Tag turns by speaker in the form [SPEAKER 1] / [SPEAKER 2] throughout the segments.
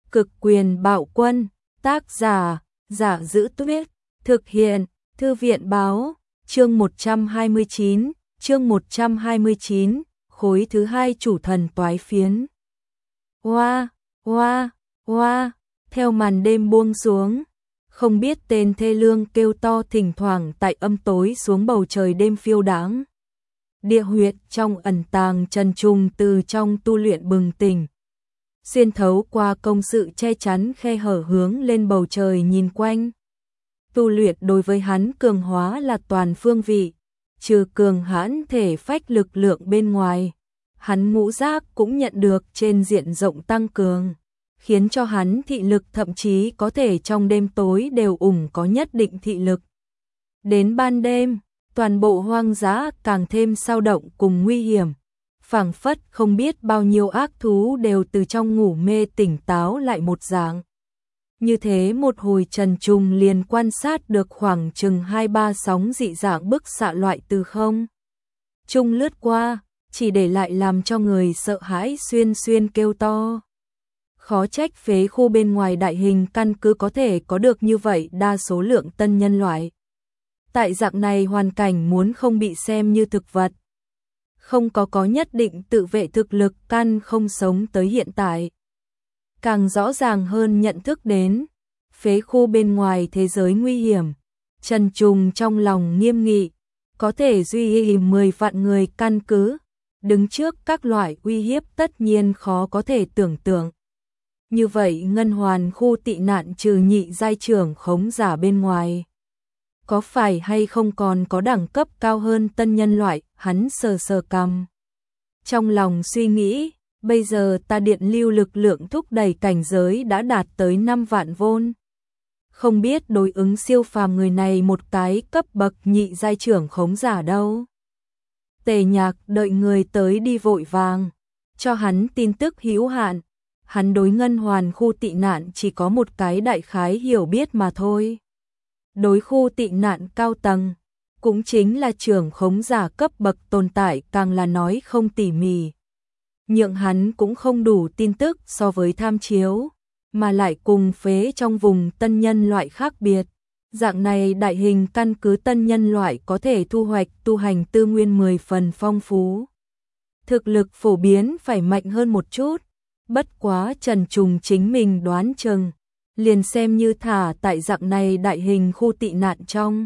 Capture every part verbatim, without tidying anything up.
[SPEAKER 1] Cực quyền bạo quân, tác giả, Giả Giữ Tuyết, thực hiện, Thư viện báo, chương một trăm hai mươi chín, chương một trăm hai mươi chín, khối thứ hai chủ thần toái phiến. Oa, oa, oa, theo màn đêm buông xuống, không biết tên thê lương kêu to thỉnh thoảng tại âm tối xuống bầu trời đêm phiêu đãng. Địa huyệt trong ẩn tàng Trần Trùng từ trong tu luyện bừng tỉnh, xuyên thấu qua công sự che chắn khe hở hướng lên bầu trời nhìn quanh. Tu luyện đối với hắn cường hóa là toàn phương vị, trừ cường hãn thể phách lực lượng bên ngoài, hắn ngũ giác cũng nhận được trên diện rộng tăng cường, khiến cho hắn thị lực thậm chí có thể trong đêm tối đều ủng có nhất định thị lực. Đến ban đêm, toàn bộ hoang dã càng thêm sao động cùng nguy hiểm, phảng phất không biết bao nhiêu ác thú đều từ trong ngủ mê tỉnh táo lại một dạng. Như thế một hồi Trần Trùng liền quan sát được khoảng chừng hai ba sóng dị dạng bức xạ loại từ không trung lướt qua, chỉ để lại làm cho người sợ hãi xuyên xuyên kêu to. Khó trách phế khu bên ngoài đại hình căn cứ có thể có được như vậy đa số lượng tân nhân loại. Tại dạng này hoàn cảnh muốn không bị xem như thực vật, không có có nhất định tự vệ thực lực căn không sống tới hiện tại. Càng rõ ràng hơn nhận thức đến phế khu bên ngoài thế giới nguy hiểm, Trần Trùng trong lòng nghiêm nghị, có thể duy trì mười vạn người căn cứ, đứng trước các loại uy hiếp tất nhiên khó có thể tưởng tượng. Như vậy ngân hoàn khu tị nạn trừ nhị giai trưởng khống giả bên ngoài, có phải hay không còn có đẳng cấp cao hơn tân nhân loại, hắn sờ sờ cằm. Trong lòng suy nghĩ, bây giờ ta điện lưu lực lượng thúc đẩy cảnh giới đã đạt tới năm vạn vôn. Không biết đối ứng siêu phàm người này một cái cấp bậc nhị giai trưởng khống giả đâu. Tề Nhạc đợi người tới đi vội vàng, cho hắn tin tức hữu hạn. Hắn đối ngân hoàn khu tị nạn chỉ có một cái đại khái hiểu biết mà thôi. Đối khu tị nạn cao tầng, cũng chính là trưởng khống giả cấp bậc tồn tại càng là nói không tỉ mỉ. Nhưng hắn cũng không đủ tin tức so với tham chiếu, mà lại cùng phế trong vùng tân nhân loại khác biệt. Dạng này đại hình căn cứ tân nhân loại có thể thu hoạch tu hành tư nguyên mười phần phong phú. Thực lực phổ biến phải mạnh hơn một chút, bất quá Trần Trùng chính mình đoán chừng, liền xem như thả tại dạng này đại hình khu tị nạn trong.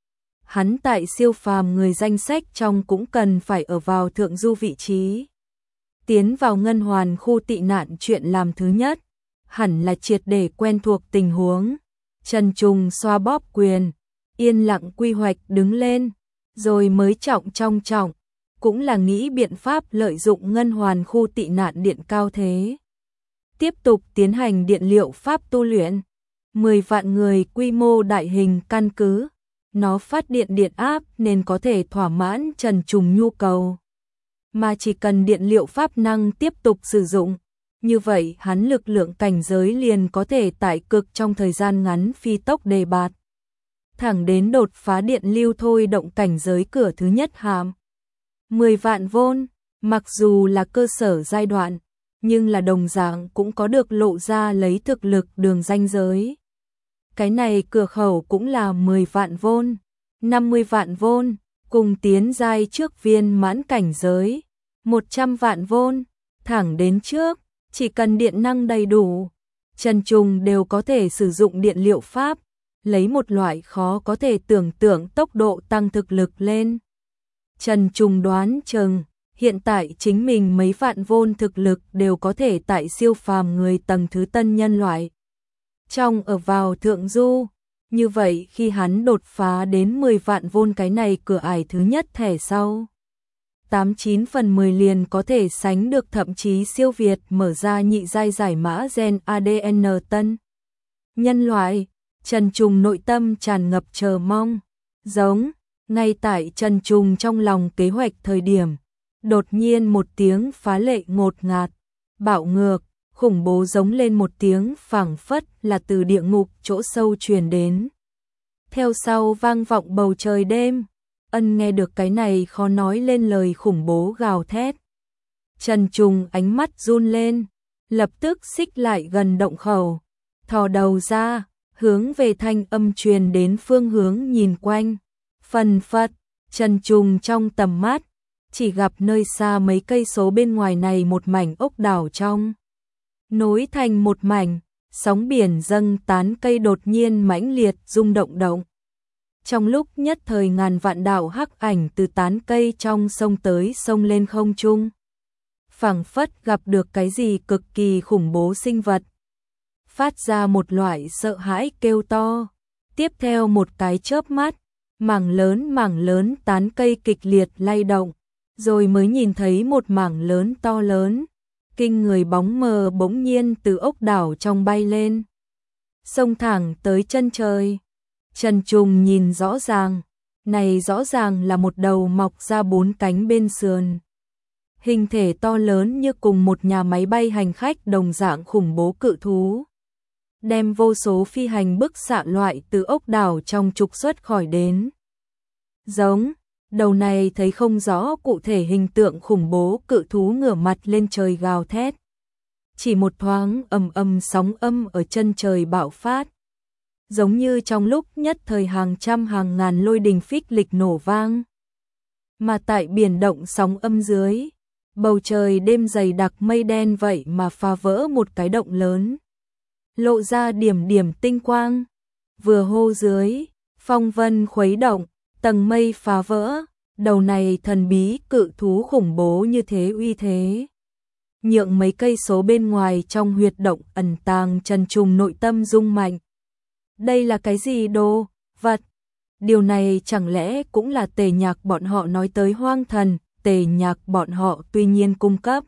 [SPEAKER 1] Hắn tại siêu phàm người danh sách trong cũng cần phải ở vào thượng du vị trí. Tiến vào ngân hoàn khu tị nạn chuyện làm thứ nhất, hẳn là triệt để quen thuộc tình huống. Trần Trùng xoa bóp quyền, yên lặng quy hoạch đứng lên, rồi mới trọng trong trọng, cũng là nghĩ biện pháp lợi dụng ngân hoàn khu tị nạn điện cao thế. Tiếp tục tiến hành điện liệu pháp tu luyện, mười vạn người quy mô đại hình căn cứ, nó phát điện điện áp nên có thể thỏa mãn Trần Trùng nhu cầu. Mà chỉ cần điện liệu pháp năng tiếp tục sử dụng, như vậy hắn lực lượng cảnh giới liền có thể tại cực trong thời gian ngắn phi tốc đề bạt. Thẳng đến đột phá điện lưu thôi động cảnh giới cửa thứ nhất hàm. mười vạn vôn, mặc dù là cơ sở giai đoạn, nhưng là đồng dạng cũng có được lộ ra lấy thực lực đường ranh giới. Cái này cửa khẩu cũng là mười vạn vôn, năm mươi vạn vôn, cùng tiến giai trước viên mãn cảnh giới, một trăm vạn vôn, thẳng đến trước, chỉ cần điện năng đầy đủ, Trần Trùng đều có thể sử dụng điện liệu pháp, lấy một loại khó có thể tưởng tượng tốc độ tăng thực lực lên. Trần Trùng đoán chừng, hiện tại chính mình mấy vạn vôn thực lực đều có thể tại siêu phàm người tầng thứ tân nhân loại. Trong ở vào thượng du, như vậy khi hắn đột phá đến mười vạn vôn cái này cửa ải thứ nhất thẻ sau, tám chín phần mười liền có thể sánh được thậm chí siêu việt mở ra nhị giai giải mã gen a đê en tân. Nhân loại, Trần Trùng nội tâm tràn ngập chờ mong, giống, ngay tại Trần Trùng trong lòng kế hoạch thời điểm, đột nhiên một tiếng phá lệ ngột ngạt, bạo ngược, khủng bố giống lên một tiếng phảng phất là từ địa ngục chỗ sâu truyền đến. Theo sau vang vọng bầu trời đêm, Ân nghe được cái này khó nói lên lời khủng bố gào thét. Trần Trùng ánh mắt run lên, lập tức xích lại gần động khẩu, thò đầu ra, hướng về thanh âm truyền đến phương hướng nhìn quanh. Phần phật, Trần Trùng trong tầm mắt, chỉ gặp nơi xa mấy cây số bên ngoài này một mảnh ốc đảo trong. Nối thành một mảnh, sóng biển dâng tán cây đột nhiên mãnh liệt rung động động. Trong lúc nhất thời ngàn vạn đạo hắc ảnh từ tán cây trong sông tới sông lên không trung. Phảng phất gặp được cái gì cực kỳ khủng bố sinh vật. Phát ra một loại sợ hãi kêu to. Tiếp theo một cái chớp mắt, mảng lớn mảng lớn tán cây kịch liệt lay động. Rồi mới nhìn thấy một mảng lớn to lớn. Kinh người bóng mờ bỗng nhiên từ ốc đảo trong bay lên. Xông thẳng tới chân trời. Trần Trùng nhìn rõ ràng. Này rõ ràng là một đầu mọc ra bốn cánh bên sườn. Hình thể to lớn như cùng một nhà máy bay hành khách đồng dạng khủng bố cự thú. Đem vô số phi hành bức xạ loại từ ốc đảo trong trục xuất khỏi đến. Giống, đầu này thấy không rõ cụ thể hình tượng khủng bố cự thú ngửa mặt lên trời gào thét. Chỉ một thoáng ầm ầm sóng âm ở chân trời bạo phát. Giống như trong lúc nhất thời hàng trăm hàng ngàn lôi đình phích lịch nổ vang. Mà tại biển động sóng âm dưới, bầu trời đêm dày đặc mây đen vậy mà phá vỡ một cái động lớn. Lộ ra điểm điểm tinh quang. Vừa hô dưới, phong vân khuấy động, tầng mây phá vỡ, đầu này thần bí cự thú khủng bố như thế uy thế. Nhượng mấy cây số bên ngoài trong huyệt động ẩn tàng Trần Trùng nội tâm rung mạnh. Đây là cái gì đồ, vật? Điều này chẳng lẽ cũng là Tề Nhạc bọn họ nói tới hoang thần, Tề Nhạc bọn họ tuy nhiên cung cấp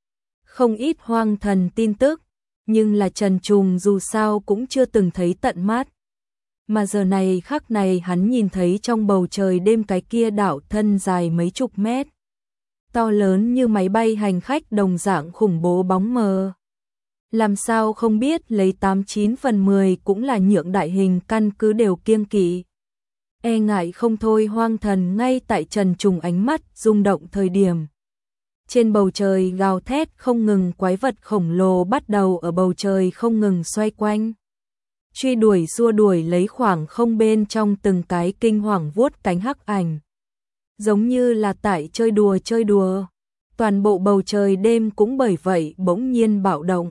[SPEAKER 1] không ít hoang thần tin tức, nhưng là Trần Trùng dù sao cũng chưa từng thấy tận mắt. Mà giờ này khắc này hắn nhìn thấy trong bầu trời đêm cái kia đảo thân dài mấy chục mét. To lớn như máy bay hành khách đồng dạng khủng bố bóng mờ. Làm sao không biết lấy tám chín phần mười cũng là nhượng đại hình căn cứ đều kiêng kỵ. E ngại không thôi hoang thần ngay tại Trần Trùng ánh mắt rung động thời điểm. Trên bầu trời gào thét không ngừng quái vật khổng lồ bắt đầu ở bầu trời không ngừng xoay quanh. Truy đuổi xua đuổi lấy khoảng không bên trong từng cái kinh hoàng vuốt cánh hắc ảnh. Giống như là tại chơi đùa chơi đùa. Toàn bộ bầu trời đêm cũng bởi vậy bỗng nhiên bạo động.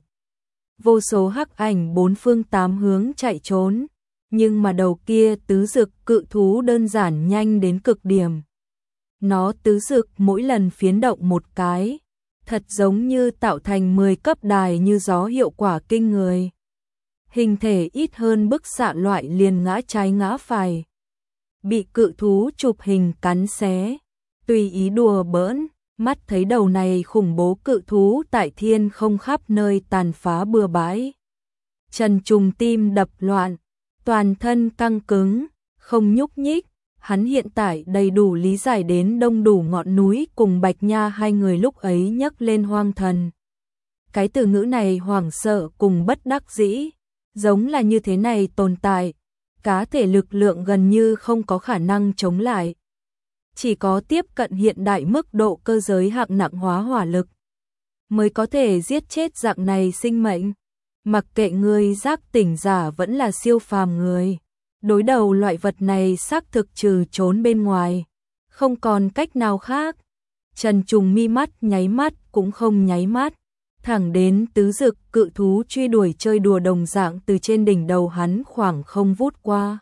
[SPEAKER 1] Vô số hắc ảnh bốn phương tám hướng chạy trốn. Nhưng mà đầu kia tứ dực cự thú đơn giản nhanh đến cực điểm. Nó tứ dực mỗi lần phiến động một cái. Thật giống như tạo thành mười cấp đài như gió hiệu quả kinh người. Hình thể ít hơn bức xạ loại liền ngã trái ngã phải. Bị cự thú chụp hình cắn xé. Tùy ý đùa bỡn, mắt thấy đầu này khủng bố cự thú tại thiên không khắp nơi tàn phá bừa bãi. Trần Trùng tim đập loạn, toàn thân căng cứng, không nhúc nhích. Hắn hiện tại đầy đủ lý giải đến đông đủ ngọn núi cùng Bạch Nha hai người lúc ấy nhắc lên hoang thần. Cái từ ngữ này hoảng sợ cùng bất đắc dĩ, giống là như thế này tồn tại, cá thể lực lượng gần như không có khả năng chống lại. Chỉ có tiếp cận hiện đại mức độ cơ giới hạng nặng hóa hỏa lực, mới có thể giết chết dạng này sinh mệnh. Mặc kệ người giác tỉnh giả vẫn là siêu phàm người. Đối đầu loại vật này xác thực trừ trốn bên ngoài, không còn cách nào khác. Trần Trùng mi mắt nháy mắt cũng không nháy mắt, thẳng đến tứ dực cự thú truy đuổi chơi đùa đồng dạng từ trên đỉnh đầu hắn khoảng không vút qua.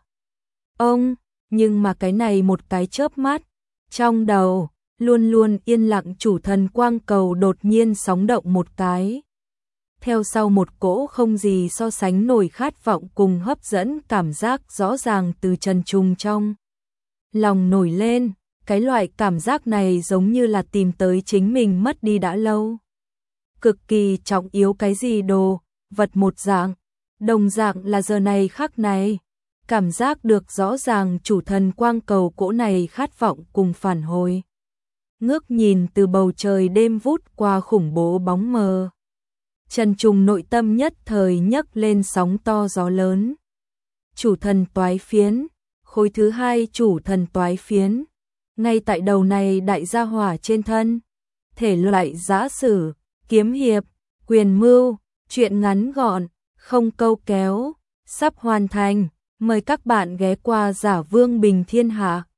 [SPEAKER 1] Ông, nhưng mà cái này một cái chớp mắt, trong đầu, luôn luôn yên lặng chủ thần quang cầu đột nhiên sóng động một cái. Theo sau một cỗ không gì so sánh nổi khát vọng cùng hấp dẫn cảm giác rõ ràng từ Trần Trùng trong lòng nổi lên, cái loại cảm giác này giống như là tìm tới chính mình mất đi đã lâu. Cực kỳ trọng yếu cái gì đồ, vật một dạng, đồng dạng là giờ này khắc này, cảm giác được rõ ràng chủ thần quang cầu cỗ này khát vọng cùng phản hồi. Ngước nhìn từ bầu trời đêm vút qua khủng bố bóng mờ. Trần Trùng nội tâm nhất thời nhấc lên sóng to gió lớn. Chủ thần toái phiến, khối thứ hai chủ thần toái phiến, ngay tại đầu này đại gia hỏa trên thân, thể loại giã sử, kiếm hiệp, Quyền mưu, chuyện ngắn gọn, không câu kéo, sắp hoàn thành. Mời các bạn ghé qua Giả Vương Bình Thiên Hạ.